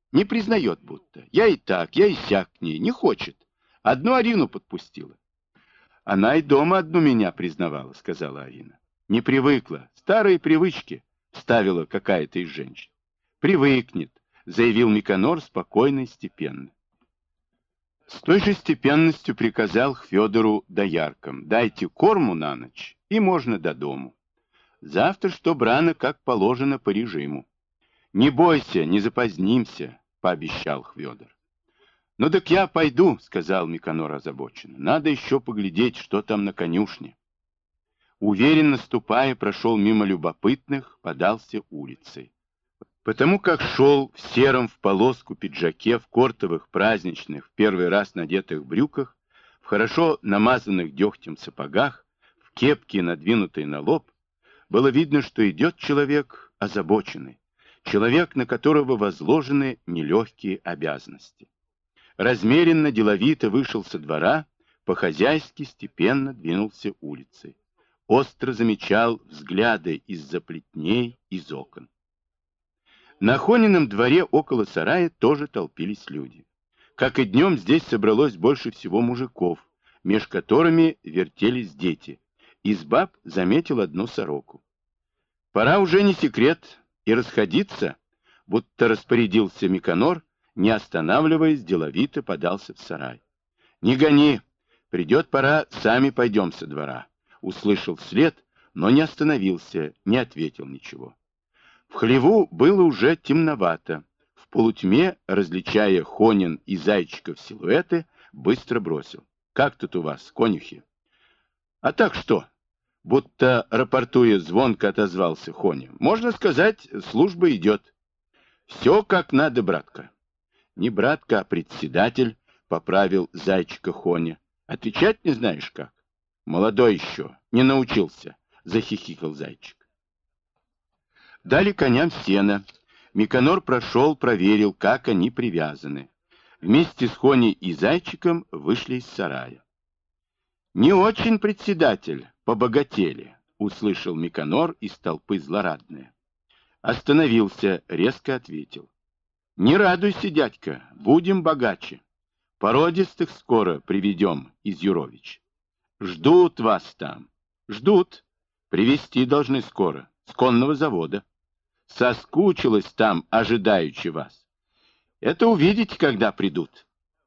Не признает будто. Я и так, я и сяк к ней. Не хочет. Одну Арину подпустила. Она и дома одну меня признавала, сказала Арина. Не привыкла. Старые привычки, вставила какая-то из женщин. Привыкнет, заявил Миконор спокойно и степенно. С той же степенностью приказал к Федору дояркам: дайте корму на ночь, и можно до дому. Завтра, чтоб рано, как положено по режиму. Не бойся, не запозднимся, пообещал Федор. Ну так я пойду, сказал Миконор озабоченно. Надо еще поглядеть, что там на конюшне. Уверенно ступая, прошел мимо любопытных, подался улицей. Потому как шел в сером в полоску пиджаке, в кортовых праздничных, в первый раз надетых брюках, в хорошо намазанных дегтем сапогах, в кепке, надвинутой на лоб, было видно, что идет человек озабоченный, человек, на которого возложены нелегкие обязанности. Размеренно, деловито вышел со двора, по-хозяйски степенно двинулся улицей. Остро замечал взгляды из-за плетней, из окон. На Хонином дворе около сарая тоже толпились люди. Как и днем, здесь собралось больше всего мужиков, меж которыми вертелись дети. Из баб заметил одну сороку. Пора уже, не секрет, и расходиться, будто распорядился Миконор, не останавливаясь, деловито подался в сарай. Не гони, придет пора, сами пойдем со двора. Услышал вслед, но не остановился, не ответил ничего. В хлеву было уже темновато. В полутьме, различая Хонин и Зайчиков силуэты, быстро бросил: как тут у вас, конюхи? А так что? Будто рапортуя, звонко отозвался Хоня. Можно сказать, служба идет. Все как надо, братка. Не братка, а председатель, поправил Зайчика Хоня. Отвечать не знаешь как? Молодой еще, не научился, захихикал Зайчик. Дали коням сено. Миконор прошел, проверил, как они привязаны. Вместе с Хоней и Зайчиком вышли из сарая. «Не очень, председатель, побогатели», — услышал Миконор из толпы злорадная. Остановился, резко ответил: «Не радуйся, дядька, будем богаче. Породистых скоро приведем из Юрович. Ждут вас там, ждут. Привезти должны скоро, с конного завода. Соскучилась там, ожидаючи вас. Это увидите, когда придут».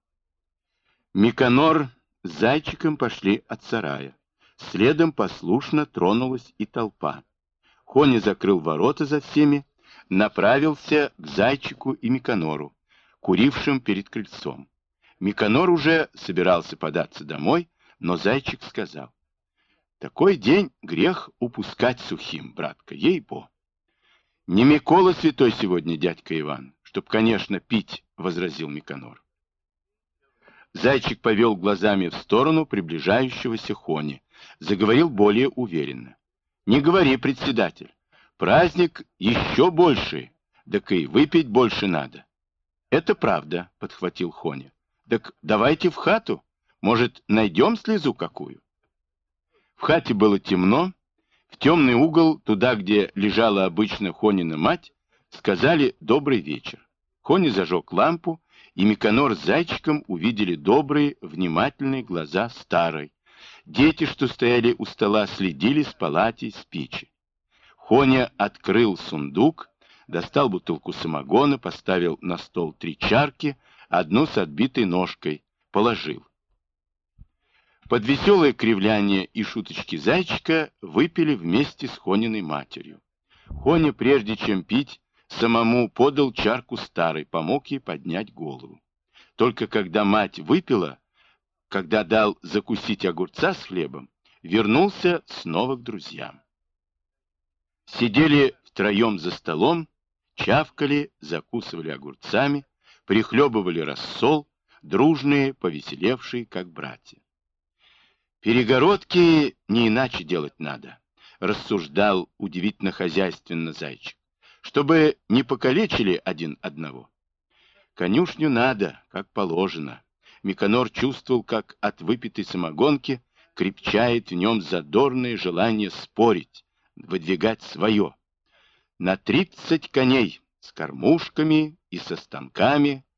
Миконор с Зайчиком пошли от сарая. Следом послушно тронулась и толпа. Хоня закрыл ворота за всеми, направился к Зайчику и Миконору, курившим перед крыльцом. Миконор уже собирался податься домой, но Зайчик сказал: «Такой день грех упускать сухим, братка, ей-бо». «Не Микола святой сегодня, дядька Иван, чтоб, конечно, пить», — возразил Миконор. Зайчик повел глазами в сторону приближающегося Хони, заговорил более уверенно. «Не говори, председатель, праздник еще больше, так и выпить больше надо». «Это правда», — подхватил Хоня. «Так давайте в хату, может, найдем слезу какую?» В хате было темно. В темный угол, туда, где лежала обычно Хонина мать, сказали «добрый вечер». Хоня зажег лампу, и Миконор с Зайчиком увидели добрые, внимательные глаза старой. Дети, что стояли у стола, следили с палати, с печи. Хоня открыл сундук, достал бутылку самогона, поставил на стол 3 чарки, одну с отбитой ножкой, положил. Под веселое кривляние и шуточки Зайчика выпили вместе с Хониной матерью. Хоня, прежде чем пить, самому подал чарку старой, помог ей поднять голову. Только когда мать выпила, когда дал закусить огурца с хлебом, вернулся снова к друзьям. Сидели втроем за столом, чавкали, закусывали огурцами, прихлебывали рассол, дружные, повеселевшие, как братья. «Перегородки не иначе делать надо», — рассуждал удивительно хозяйственно Зайчик, «чтобы не покалечили один одного. Конюшню надо, как положено». Миконор чувствовал, как от выпитой самогонки крепчает в нем задорное желание спорить, выдвигать свое. На 30 коней, с кормушками, и со станками,